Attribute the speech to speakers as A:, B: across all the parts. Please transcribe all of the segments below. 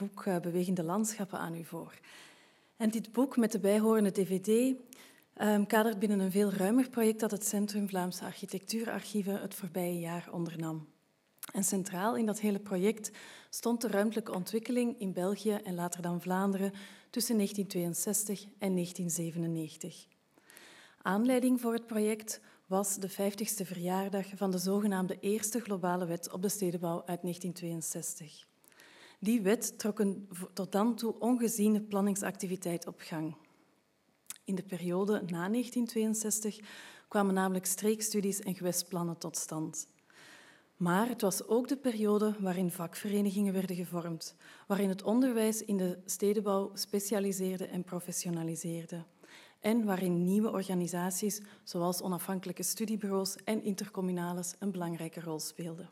A: boek Bewegende Landschappen aan u voor. En dit boek met de bijhorende dvd kadert binnen een veel ruimer project dat het Centrum Vlaamse Architectuurarchieven het voorbije jaar ondernam. En centraal in dat hele project stond de ruimtelijke ontwikkeling in België en later dan Vlaanderen tussen 1962 en 1997. Aanleiding voor het project was de 50ste verjaardag van de zogenaamde Eerste Globale Wet op de Stedenbouw uit 1962. Die wet trok een tot dan toe ongeziene planningsactiviteit op gang. In de periode na 1962 kwamen namelijk streekstudies en gewestplannen tot stand. Maar het was ook de periode waarin vakverenigingen werden gevormd, waarin het onderwijs in de stedenbouw specialiseerde en professionaliseerde en waarin nieuwe organisaties, zoals onafhankelijke studiebureaus en intercommunales, een belangrijke rol speelden.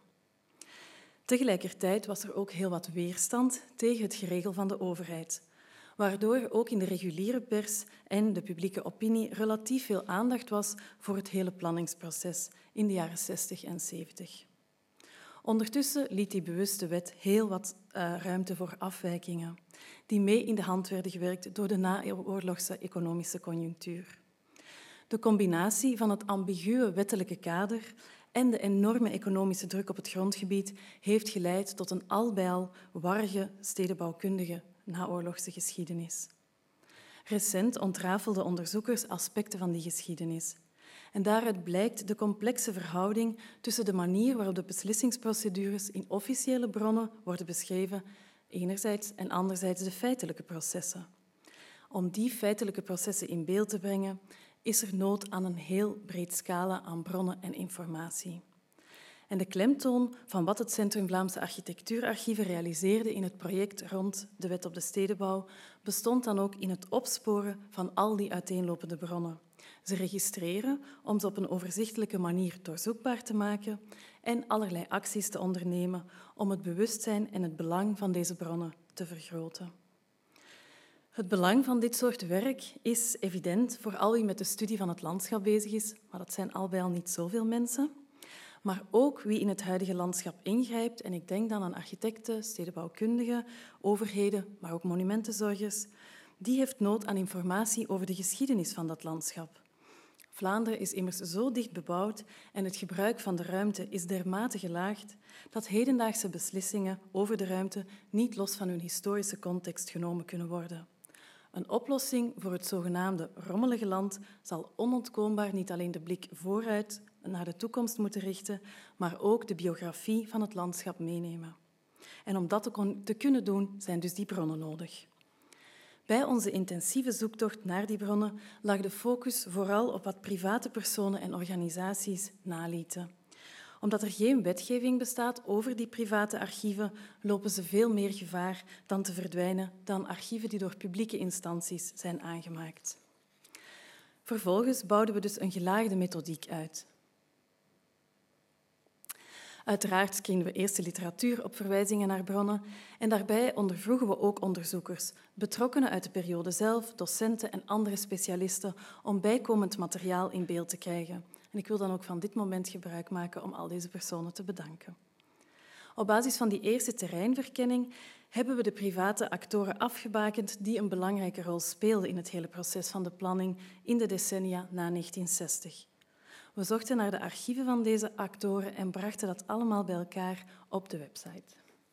A: Tegelijkertijd was er ook heel wat weerstand tegen het geregel van de overheid, waardoor ook in de reguliere pers en de publieke opinie relatief veel aandacht was voor het hele planningsproces in de jaren 60 en 70. Ondertussen liet die bewuste wet heel wat ruimte voor afwijkingen, die mee in de hand werden gewerkt door de naoorlogse economische conjunctuur. De combinatie van het ambiguë wettelijke kader en de enorme economische druk op het grondgebied heeft geleid tot een al bij al warrige stedenbouwkundige naoorlogse geschiedenis. Recent ontrafelden onderzoekers aspecten van die geschiedenis. En daaruit blijkt de complexe verhouding tussen de manier waarop de beslissingsprocedures in officiële bronnen worden beschreven, enerzijds, en anderzijds de feitelijke processen. Om die feitelijke processen in beeld te brengen, is er nood aan een heel breed scala aan bronnen en informatie. En de klemtoon van wat het Centrum Vlaamse Architectuurarchieven realiseerde in het project rond de Wet op de Stedenbouw bestond dan ook in het opsporen van al die uiteenlopende bronnen. Ze registreren om ze op een overzichtelijke manier doorzoekbaar te maken en allerlei acties te ondernemen om het bewustzijn en het belang van deze bronnen te vergroten. Het belang van dit soort werk is evident voor al wie met de studie van het landschap bezig is, maar dat zijn al bij al niet zoveel mensen. Maar ook wie in het huidige landschap ingrijpt, en ik denk dan aan architecten, stedenbouwkundigen, overheden, maar ook monumentenzorgers, die heeft nood aan informatie over de geschiedenis van dat landschap. Vlaanderen is immers zo dicht bebouwd en het gebruik van de ruimte is dermate gelaagd dat hedendaagse beslissingen over de ruimte niet los van hun historische context genomen kunnen worden. Een oplossing voor het zogenaamde rommelige land zal onontkoombaar niet alleen de blik vooruit naar de toekomst moeten richten, maar ook de biografie van het landschap meenemen. En om dat te kunnen doen, zijn dus die bronnen nodig. Bij onze intensieve zoektocht naar die bronnen lag de focus vooral op wat private personen en organisaties nalieten. Omdat er geen wetgeving bestaat over die private archieven, lopen ze veel meer gevaar dan te verdwijnen dan archieven die door publieke instanties zijn aangemaakt. Vervolgens bouwden we dus een gelaagde methodiek uit. Uiteraard screenden we eerst de literatuur op verwijzingen naar bronnen en daarbij ondervroegen we ook onderzoekers, betrokkenen uit de periode zelf, docenten en andere specialisten, om bijkomend materiaal in beeld te krijgen. En ik wil dan ook van dit moment gebruik maken om al deze personen te bedanken. Op basis van die eerste terreinverkenning hebben we de private actoren afgebakend die een belangrijke rol speelden in het hele proces van de planning in de decennia na 1960. We zochten naar de archieven van deze actoren en brachten dat allemaal bij elkaar op de website.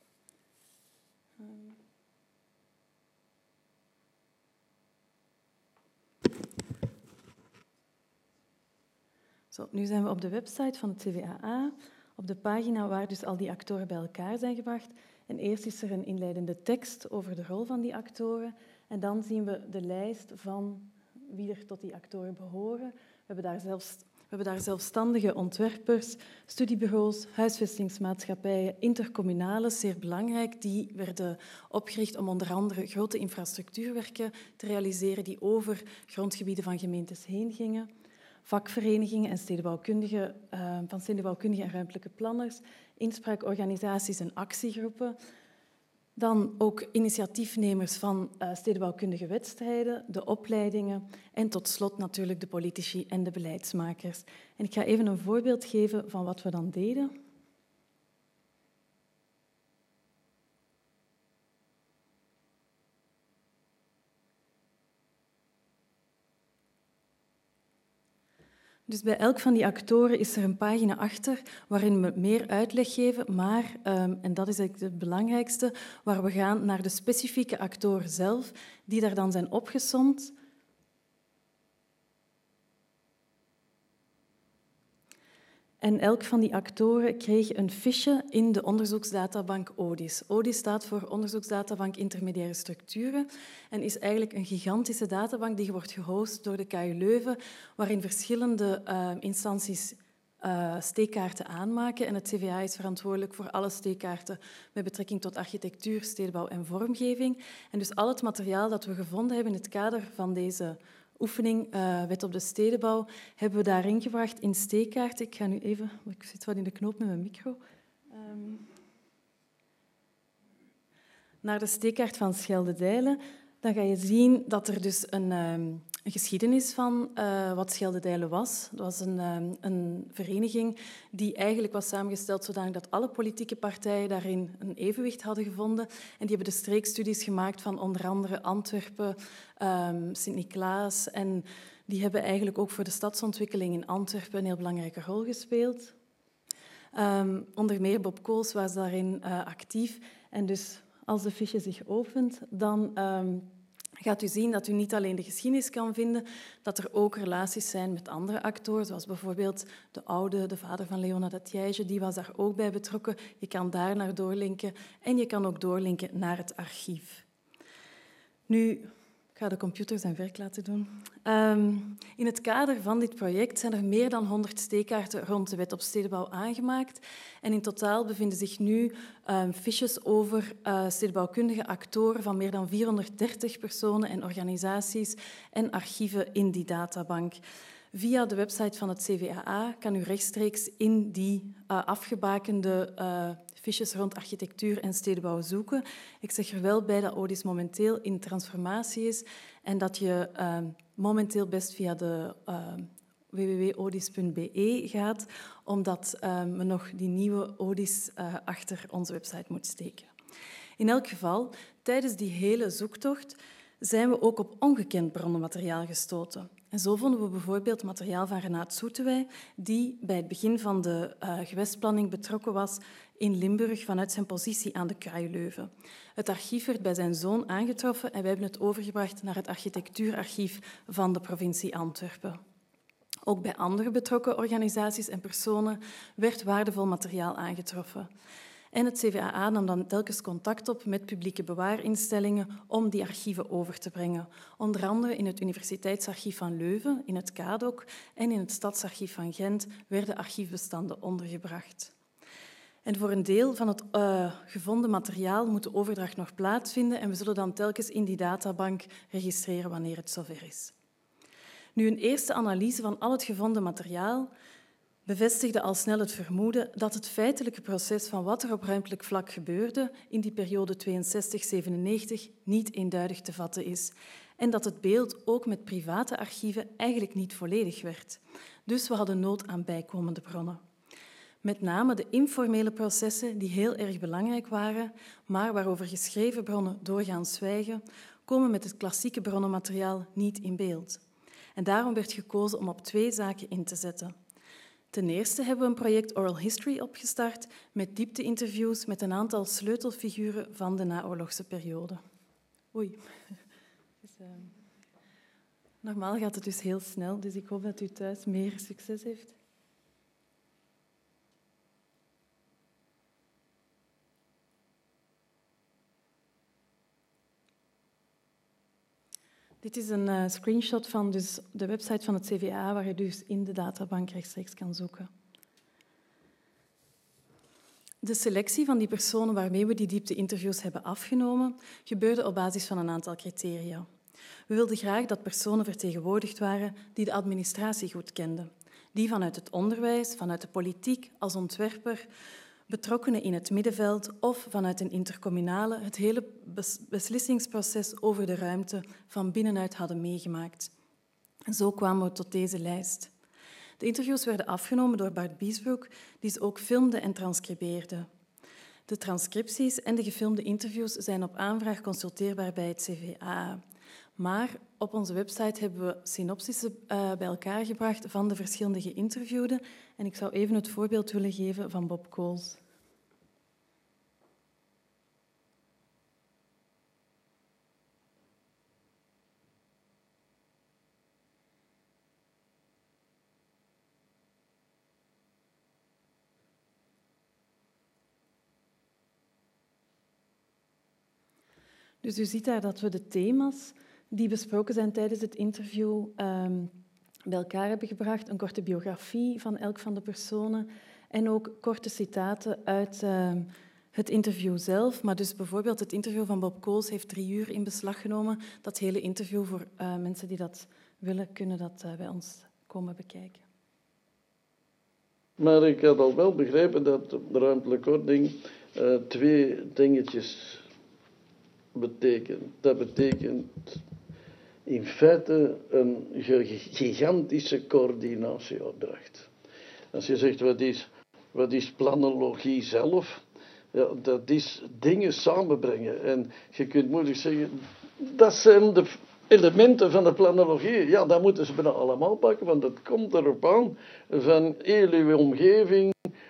A: Zo, nu zijn we op de website van het CVAA, op de pagina waar dus al die actoren bij elkaar zijn gebracht. En eerst is er een inleidende tekst over de rol van die actoren. En dan zien we de lijst van wie er tot die actoren behoren. We hebben daar zelfstandige ontwerpers, studiebureaus, huisvestingsmaatschappijen, intercommunales, zeer belangrijk. Die werden opgericht om onder andere grote infrastructuurwerken te realiseren die over grondgebieden van gemeentes heen gingen. Vakverenigingen en stedenbouwkundigen en ruimtelijke planners, inspraakorganisaties en actiegroepen. Dan ook initiatiefnemers van stedenbouwkundige wedstrijden, de opleidingen en tot slot natuurlijk de politici en de beleidsmakers. En ik ga even een voorbeeld geven van wat we dan deden. Dus bij elk van die actoren is er een pagina achter waarin we meer uitleg geven, maar, en dat is eigenlijk het belangrijkste, waar we gaan naar de specifieke actor zelf, die daar dan zijn opgesomd. En elk van die actoren kreeg een fiche in de onderzoeksdatabank ODIS. ODIS staat voor Onderzoeksdatabank Intermediaire Structuren en is eigenlijk een gigantische databank die wordt gehost door de KU Leuven, waarin verschillende instanties steekkaarten aanmaken. En het CVA is verantwoordelijk voor alle steekkaarten met betrekking tot architectuur, stedenbouw en vormgeving. En dus al het materiaal dat we gevonden hebben in het kader van deze oefening Wet op de Stedenbouw hebben we daarin gebracht in steekkaarten. Ik ga nu even... Ik zit wat in de knoop met mijn micro. Naar de steekkaart van Scheldedijlen. Dan ga je zien dat er dus een geschiedenis van wat Scheldedijlen was. Dat was een vereniging die eigenlijk was samengesteld zodanig dat alle politieke partijen daarin een evenwicht hadden gevonden. En die hebben de streekstudies gemaakt van onder andere Antwerpen, Sint-Niklaas. En die hebben eigenlijk ook voor de stadsontwikkeling in Antwerpen een heel belangrijke rol gespeeld. Onder meer Bob Kools was daarin actief. En dus als de fiche zich opent, dan gaat u zien dat u niet alleen de geschiedenis kan vinden, dat er ook relaties zijn met andere actoren, zoals bijvoorbeeld de vader van Leona de Tiège, die was daar ook bij betrokken. Je kan daar naar doorlinken en je kan ook doorlinken naar het archief. Nu, ik ga de computer zijn werk laten doen. In het kader van dit project zijn er meer dan 100 steekkaarten rond de Wet op Stedenbouw aangemaakt. En in totaal bevinden zich nu fiches over stedenbouwkundige actoren van meer dan 430 personen en organisaties en archieven in die databank. Via de website van het CVAA kan u rechtstreeks in die afgebakende fiches rond architectuur en stedenbouw zoeken. Ik zeg er wel bij dat ODIS momenteel in transformatie is en dat je momenteel best via de www.odis.be gaat, omdat we nog die nieuwe ODIS achter onze website moeten steken. In elk geval, tijdens die hele zoektocht zijn we ook op ongekend bronnenmateriaal gestoten. En zo vonden we bijvoorbeeld materiaal van Renaat Soetewij, die bij het begin van de gewestplanning betrokken was in Limburg vanuit zijn positie aan de KU Leuven. Het archief werd bij zijn zoon aangetroffen en wij hebben het overgebracht naar het architectuurarchief van de provincie Antwerpen. Ook bij andere betrokken organisaties en personen werd waardevol materiaal aangetroffen. En het CVAA nam dan telkens contact op met publieke bewaarinstellingen om die archieven over te brengen. Onder andere in het Universiteitsarchief van Leuven, in het KADOC en in het Stadsarchief van Gent werden archiefbestanden ondergebracht. En voor een deel van het gevonden materiaal moet de overdracht nog plaatsvinden en we zullen dan telkens in die databank registreren wanneer het zover is. Nu, een eerste analyse van al het gevonden materiaal bevestigde al snel het vermoeden dat het feitelijke proces van wat er op ruimtelijk vlak gebeurde in die periode 62-97 niet eenduidig te vatten is en dat het beeld ook met private archieven eigenlijk niet volledig werd. Dus we hadden nood aan bijkomende bronnen. Met name de informele processen, die heel erg belangrijk waren, maar waarover geschreven bronnen doorgaans zwijgen, komen met het klassieke bronnenmateriaal niet in beeld. En daarom werd gekozen om op 2 zaken in te zetten. Ten eerste hebben we een project Oral History opgestart met diepte-interviews met een aantal sleutelfiguren van de naoorlogse periode. Oei. Dus, normaal gaat het dus heel snel, dus ik hoop dat u thuis meer succes heeft. Dit is een screenshot van dus de website van het CVA, waar je dus in de databank rechtstreeks kan zoeken. De selectie van die personen waarmee we die diepte-interviews hebben afgenomen, gebeurde op basis van een aantal criteria. We wilden graag dat personen vertegenwoordigd waren die de administratie goed kenden, die vanuit het onderwijs, vanuit de politiek als ontwerper, betrokkenen in het middenveld of vanuit een intercommunale het hele beslissingsproces over de ruimte van binnenuit hadden meegemaakt. En zo kwamen we tot deze lijst. De interviews werden afgenomen door Bart Biesbroek, die ze ook filmde en transcribeerde. De transcripties en de gefilmde interviews zijn op aanvraag consulteerbaar bij het CVA. Maar op onze website hebben we synopsissen bij elkaar gebracht van de verschillende geïnterviewden. En ik zou even het voorbeeld willen geven van Bob Coles. Dus u ziet daar dat we de thema's die besproken zijn tijdens het interview bij elkaar hebben gebracht. Een korte biografie van elk van de personen en ook korte citaten uit het interview zelf. Maar dus bijvoorbeeld het interview van Bob Coles heeft 3 uur in beslag genomen. Dat hele interview, voor mensen die dat willen, kunnen dat bij ons komen bekijken.
B: Maar ik had al wel begrepen dat de ruimtelijke ordening 2 dingetjes betekent. Dat betekent in feite een gigantische coördinatieopdracht. Als je zegt wat is planologie zelf, ja, dat is dingen samenbrengen. En je kunt moeilijk zeggen, dat zijn de elementen van de planologie. Ja, dat moeten ze bijna allemaal pakken, want het komt erop aan van heel uw omgeving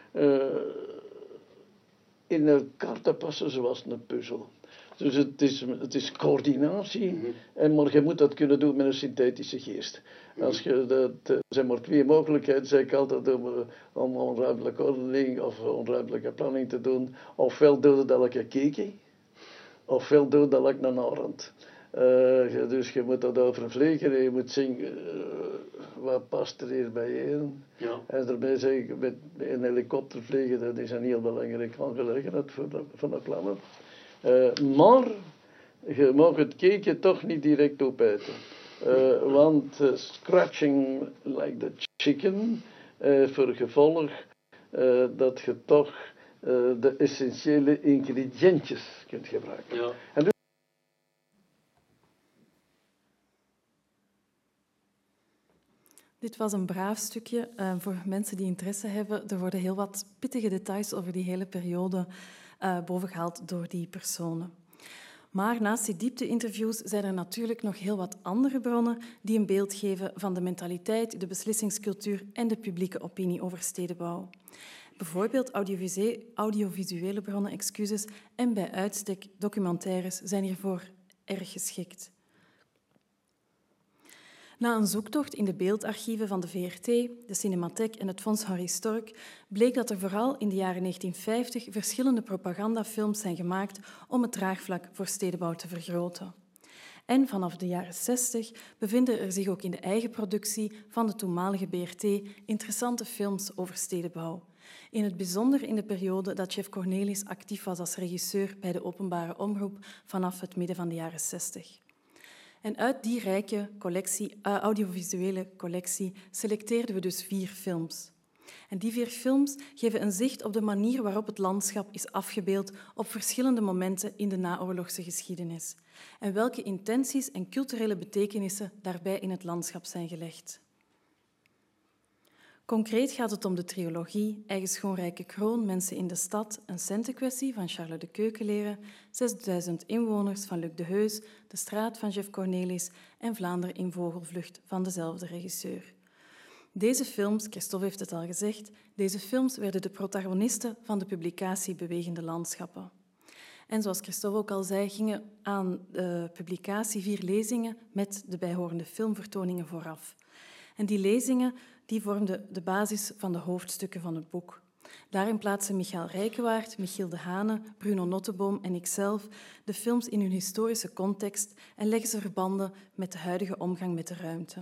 B: in elkaar te passen zoals een puzzel. Dus het is coördinatie, maar je moet dat kunnen doen met een synthetische geest. Er zijn maar 2 mogelijkheden, zeg ik altijd, om onruimtelijke ordening of onruimtelijke planning te doen. Ofwel doe je dat like een kiki, ofwel doe je dat like een arend. Dus je moet dat overvliegen en je moet zien wat past er hier bijeen. Ja. En daarbij zeg ik, met een helikopter vliegen, dat is een heel belangrijke aangelegenheid voor de plannen. Maar je mag het cakeje toch niet direct opeten. Want scratching like the chicken, voor gevolg dat je toch de essentiële ingrediëntjes kunt gebruiken. Ja. En dus
A: dit was een braaf stukje voor mensen die interesse hebben. Er worden heel wat pittige details over die hele periode bovengehaald door die personen. Maar naast die diepte-interviews zijn er natuurlijk nog heel wat andere bronnen die een beeld geven van de mentaliteit, de beslissingscultuur en de publieke opinie over stedenbouw. Bijvoorbeeld audiovisuele bronnen, en bij uitstek documentaires zijn hiervoor erg geschikt. Na een zoektocht in de beeldarchieven van de VRT, de Cinematheek en het Fonds Henri Storck bleek dat er vooral in de jaren 1950 verschillende propagandafilms zijn gemaakt om het draagvlak voor stedenbouw te vergroten. En vanaf de jaren 60 bevinden er zich ook in de eigen productie van de toenmalige BRT interessante films over stedenbouw. In het bijzonder in de periode dat Jeff Cornelis actief was als regisseur bij de openbare omroep vanaf het midden van de jaren 60. En uit die rijke audiovisuele collectie selecteerden we dus 4 films. En die 4 films geven een zicht op de manier waarop het landschap is afgebeeld op verschillende momenten in de naoorlogse geschiedenis. En welke intenties en culturele betekenissen daarbij in het landschap zijn gelegd. Concreet gaat het om de trilogie Eigen schoonrijke kroon, Mensen in de stad, een centenkwestie van Charles de Keukenleren, 6000 inwoners van Luc de Heus, De straat van Jeff Cornelis en Vlaanderen in vogelvlucht van dezelfde regisseur. Deze films, Christophe heeft het al gezegd, deze films werden de protagonisten van de publicatie Bewegende Landschappen. En zoals Christophe ook al zei, gingen aan de publicatie 4 lezingen met de bijhorende filmvertoningen vooraf. En die lezingen die vormden de basis van de hoofdstukken van het boek. Daarin plaatsen Michael Rijkewaard, Michiel de Hane, Bruno Notteboom en ikzelf de films in hun historische context en leggen ze verbanden met de huidige omgang met de ruimte.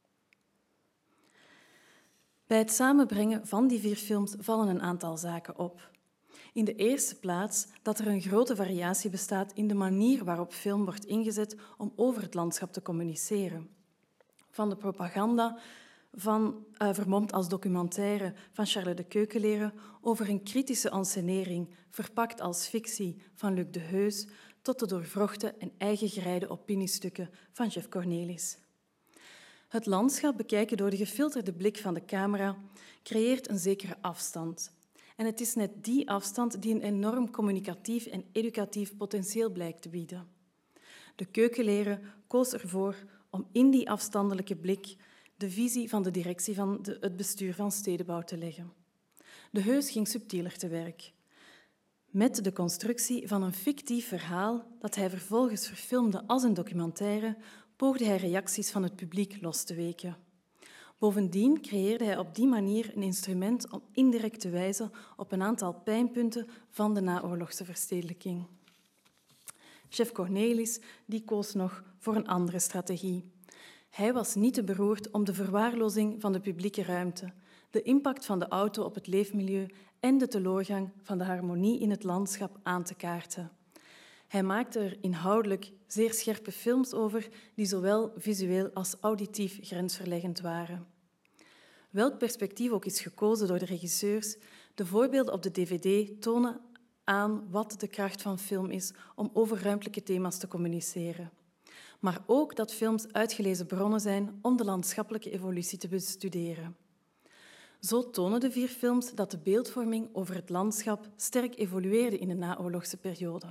A: Bij het samenbrengen van die 4 films vallen een aantal zaken op. In de eerste plaats dat er een grote variatie bestaat in de manier waarop film wordt ingezet om over het landschap te communiceren. Van de propaganda, vermomd als documentaire van Charles de Keukenleren, over een kritische ansenering, verpakt als fictie van Luc de Heus, tot de doorvrochte en eigengereide opiniestukken van Jeff Cornelis. Het landschap bekijken door de gefilterde blik van de camera creëert een zekere afstand. En het is net die afstand die een enorm communicatief en educatief potentieel blijkt te bieden. De keukenleraar koos ervoor om in die afstandelijke blik de visie van de directie van het bestuur van stedenbouw te leggen. De Heus ging subtieler te werk. Met de constructie van een fictief verhaal dat hij vervolgens verfilmde als een documentaire, poogde hij reacties van het publiek los te weken. Bovendien creëerde hij op die manier een instrument om indirect te wijzen op een aantal pijnpunten van de naoorlogse verstedelijking. Chef Cornelis die koos nog voor een andere strategie. Hij was niet te beroerd om de verwaarlozing van de publieke ruimte, de impact van de auto op het leefmilieu en de teloorgang van de harmonie in het landschap aan te kaarten. Hij maakte er inhoudelijk zeer scherpe films over die zowel visueel als auditief grensverleggend waren. Welk perspectief ook is gekozen door de regisseurs, de voorbeelden op de dvd tonen aan wat de kracht van film is om over ruimtelijke thema's te communiceren. Maar ook dat films uitgelezen bronnen zijn om de landschappelijke evolutie te bestuderen. Zo tonen de 4 films dat de beeldvorming over het landschap sterk evolueerde in de naoorlogse periode.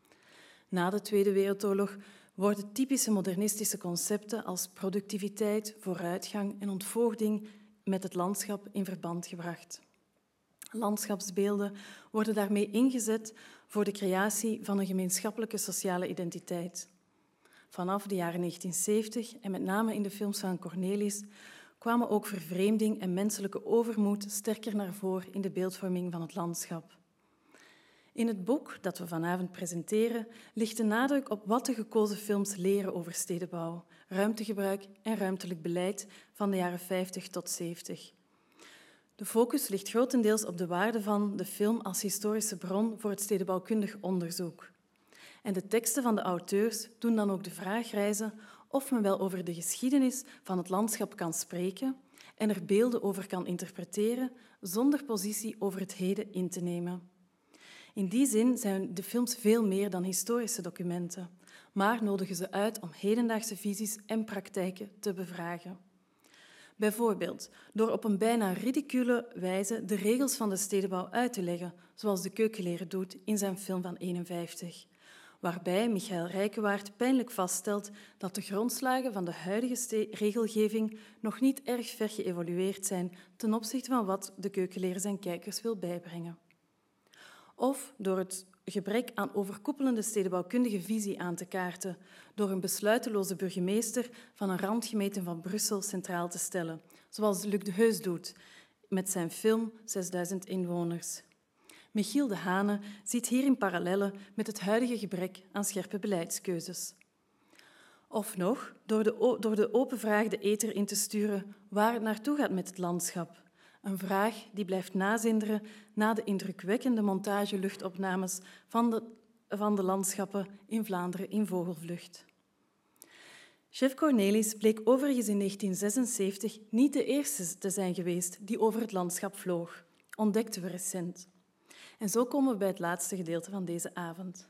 A: Na de Tweede Wereldoorlog worden typische modernistische concepten als productiviteit, vooruitgang en ontvoogding met het landschap in verband gebracht. Landschapsbeelden worden daarmee ingezet voor de creatie van een gemeenschappelijke sociale identiteit. Vanaf de jaren 1970, en met name in de films van Cornelis, kwamen ook vervreemding en menselijke overmoed sterker naar voren in de beeldvorming van het landschap. In het boek dat we vanavond presenteren ligt de nadruk op wat de gekozen films leren over stedenbouw, ruimtegebruik en ruimtelijk beleid van de jaren 50 tot 70. De focus ligt grotendeels op de waarde van de film als historische bron voor het stedenbouwkundig onderzoek. En de teksten van de auteurs doen dan ook de vraag rijzen of men wel over de geschiedenis van het landschap kan spreken en er beelden over kan interpreteren zonder positie over het heden in te nemen. In die zin zijn de films veel meer dan historische documenten, maar nodigen ze uit om hedendaagse visies en praktijken te bevragen. Bijvoorbeeld door op een bijna ridicule wijze de regels van de stedenbouw uit te leggen, zoals de keukenleraar doet in zijn film van 1951, waarbij Michael Rijkewaard pijnlijk vaststelt dat de grondslagen van de huidige regelgeving nog niet erg ver geëvolueerd zijn ten opzichte van wat de keukenleraar zijn kijkers wil bijbrengen. Of door het gebrek aan overkoepelende stedenbouwkundige visie aan te kaarten, door een besluiteloze burgemeester van een randgemeente van Brussel centraal te stellen, zoals Luc de Heus doet met zijn film 6000 inwoners. Michiel de Hane ziet hierin parallellen met het huidige gebrek aan scherpe beleidskeuzes. Of nog, door de open vraag de ether in te sturen waar het naartoe gaat met het landschap. Een vraag die blijft nazinderen na de indrukwekkende montageluchtopnames van de landschappen in Vlaanderen in vogelvlucht. Chef Cornelis bleek overigens in 1976 niet de eerste te zijn geweest die over het landschap vloog, ontdekten we recent. En zo komen we bij het laatste gedeelte van deze avond.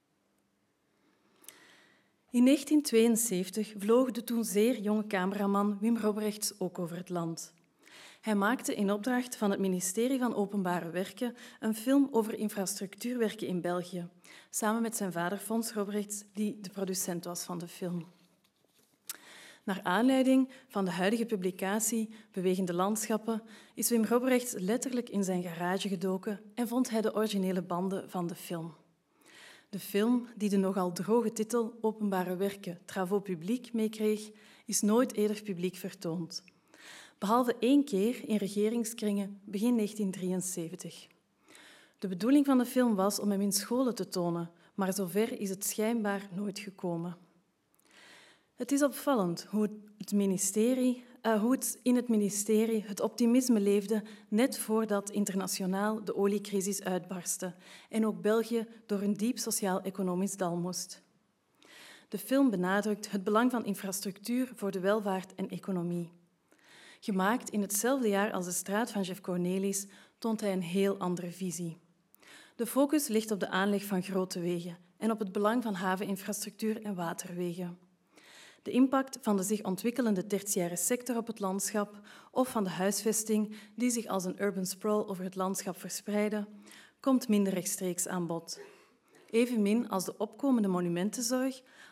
A: In 1972 vloog de toen zeer jonge cameraman Wim Robrechts ook over het land. Hij maakte in opdracht van het ministerie van Openbare Werken een film over infrastructuurwerken in België, samen met zijn vader Fons Robrechts, die de producent was van de film. Naar aanleiding van de huidige publicatie Bewegende Landschappen is Wim Robrechts letterlijk in zijn garage gedoken en vond hij de originele banden van de film. De film, die de nogal droge titel Openbare Werken, Travaux Publics meekreeg, is nooit eerder publiek vertoond. Behalve 1 keer in regeringskringen begin 1973. De bedoeling van de film was om hem in scholen te tonen, maar zover is het schijnbaar nooit gekomen. Het is opvallend hoe het in het ministerie het optimisme leefde net voordat internationaal de oliecrisis uitbarstte en ook België door een diep sociaal-economisch dal moest. De film benadrukt het belang van infrastructuur voor de welvaart en economie. Gemaakt in hetzelfde jaar als de straat van Chef Cornelis toont hij een heel andere visie. De focus ligt op de aanleg van grote wegen en op het belang van haveninfrastructuur en waterwegen. De impact van de zich ontwikkelende tertiaire sector op het landschap of van de huisvesting die zich als een urban sprawl over het landschap verspreidde, komt minder rechtstreeks aan bod. Evenmin als de opkomende monumentenzorg,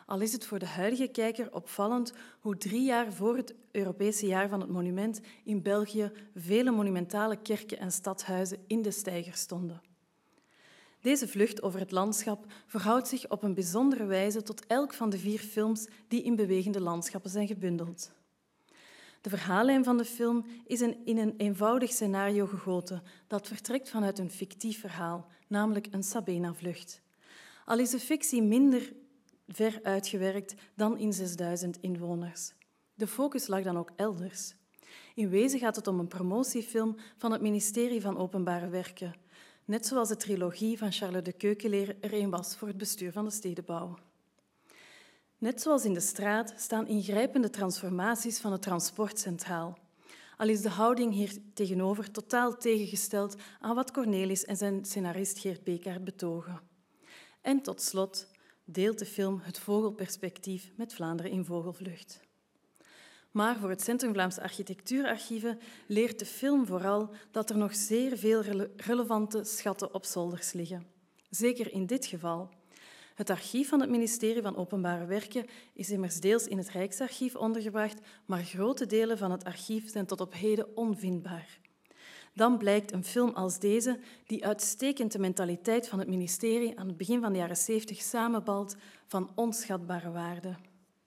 A: Al is het voor de huidige kijker opvallend hoe 3 jaar voor het Europese jaar van het monument in België vele monumentale kerken en stadhuizen in de steiger stonden. Deze vlucht over het landschap verhoudt zich op een bijzondere wijze tot elk van de 4 films die in bewegende landschappen zijn gebundeld. De verhaallijn van de film is in een eenvoudig scenario gegoten dat vertrekt vanuit een fictief verhaal, namelijk een Sabena-vlucht. Al is de fictie minder ver uitgewerkt dan in 6000 inwoners. De focus lag dan ook elders. In wezen gaat het om een promotiefilm van het ministerie van Openbare Werken, net zoals de trilogie van Charles de Keukeleer er een was voor het bestuur van de stedenbouw. Net zoals in de straat staan ingrijpende transformaties van het transport centraal. Al is de houding hier tegenover totaal tegengesteld aan wat Cornelis en zijn scenarist Geert Bekaert betogen. En tot slot deelt de film het vogelperspectief met Vlaanderen in vogelvlucht. Maar voor het Centrum Vlaamse Architectuurarchieven leert de film vooral dat er nog zeer veel relevante schatten op zolders liggen. Zeker in dit geval. Het archief van het ministerie van Openbare Werken is immers deels in het Rijksarchief ondergebracht, maar grote delen van het archief zijn tot op heden onvindbaar. Dan blijkt een film als deze, die uitstekend de mentaliteit van het ministerie aan het begin van de jaren 70 samenbalt, van onschatbare waarde.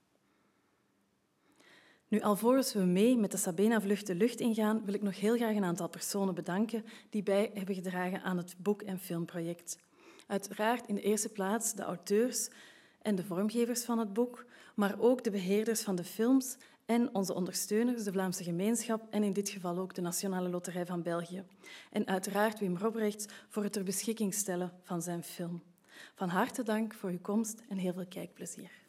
A: Nu, alvorens we mee met de Sabena-vlucht de lucht ingaan, wil ik nog heel graag een aantal personen bedanken die bij hebben gedragen aan het boek- en filmproject. Uiteraard in de eerste plaats de auteurs en de vormgevers van het boek, maar ook de beheerders van de films en onze ondersteuners, de Vlaamse gemeenschap en in dit geval ook de Nationale Loterij van België. En uiteraard Wim Robrechts voor het ter beschikking stellen van zijn film. Van harte dank voor uw komst en heel veel kijkplezier.